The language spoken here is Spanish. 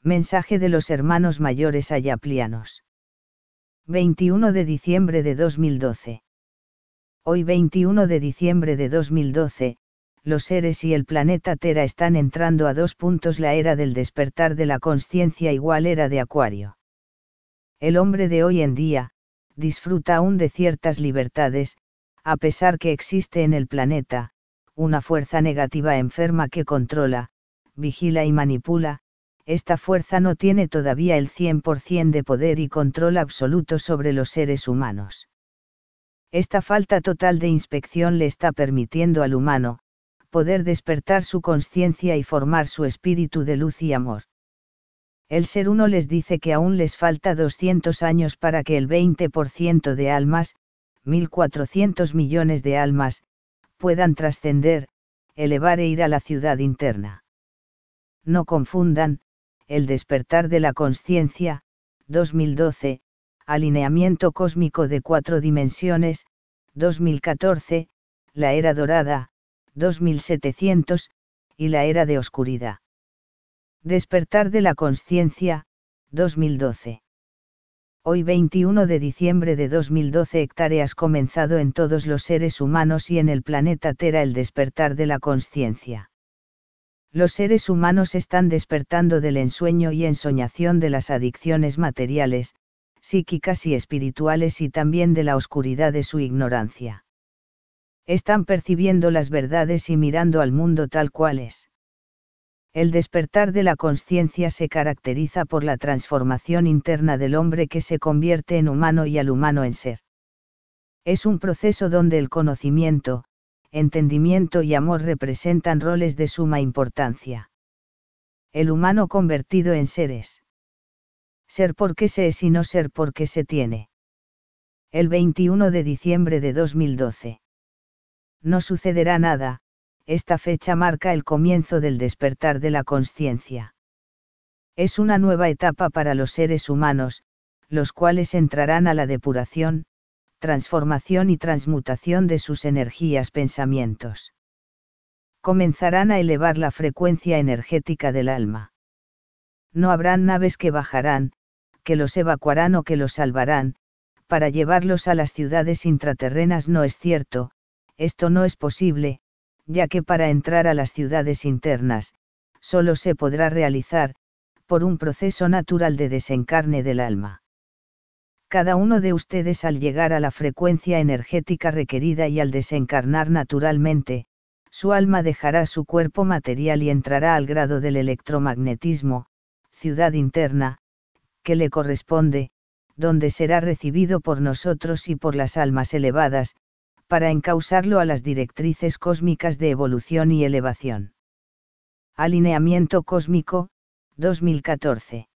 Mensaje de los hermanos mayores ayaplianos. 21 de diciembre de 2012. Hoy 21 de diciembre de 2012, los seres y el planeta Tera están entrando a 2 puntos la era del despertar de la consciencia igual era de Acuario. El hombre de hoy en día, disfruta aún de ciertas libertades, a pesar que existe en el planeta, una fuerza negativa enferma que controla, vigila y manipula. Esta fuerza no tiene todavía el 100% de poder y control absoluto sobre los seres humanos. Esta falta total de inspección le está permitiendo al humano, poder despertar su consciencia y formar su espíritu de luz y amor. El Ser Uno les dice que aún les falta 200 años para que el 20% de almas, 1.400 millones de almas, puedan trascender, elevar e ir a la ciudad interna. No confundan, el despertar de la consciencia, 2012, alineamiento cósmico de 4 dimensiones, 2014, la era dorada, 2700, y la era de oscuridad. Despertar de la consciencia, 2012. Hoy 21 de diciembre de 2012 hectáreas comenzado en todos los seres humanos y en el planeta Tera el despertar de la consciencia. Los seres humanos están despertando del ensueño y ensoñación de las adicciones materiales, psíquicas y espirituales y también de la oscuridad de su ignorancia. Están percibiendo las verdades y mirando al mundo tal cual es. El despertar de la consciencia se caracteriza por la transformación interna del hombre que se convierte en humano y al humano en ser. Es un proceso donde el conocimiento, entendimiento y amor representan roles de suma importancia. El humano convertido en seres. Ser porque se es y no ser porque se tiene. El 21 de diciembre de 2012. No sucederá nada, esta fecha marca el comienzo del despertar de la consciencia. Es una nueva etapa para los seres humanos, los cuales entrarán a la depuración, transformación y transmutación de sus energías pensamientos. Comenzarán a elevar la frecuencia energética del alma. No habrán naves que bajarán, que los evacuarán o que los salvarán, para llevarlos a las ciudades intraterrenas no es cierto, esto no es posible, ya que para entrar a las ciudades internas, solo se podrá realizar, por un proceso natural de desencarne del alma. Cada uno de ustedes al llegar a la frecuencia energética requerida y al desencarnar naturalmente, su alma dejará su cuerpo material y entrará al grado del electromagnetismo, ciudad interna, que le corresponde, donde será recibido por nosotros y por las almas elevadas, para encauzarlo a las directrices cósmicas de evolución y elevación. Alineamiento cósmico, 2014.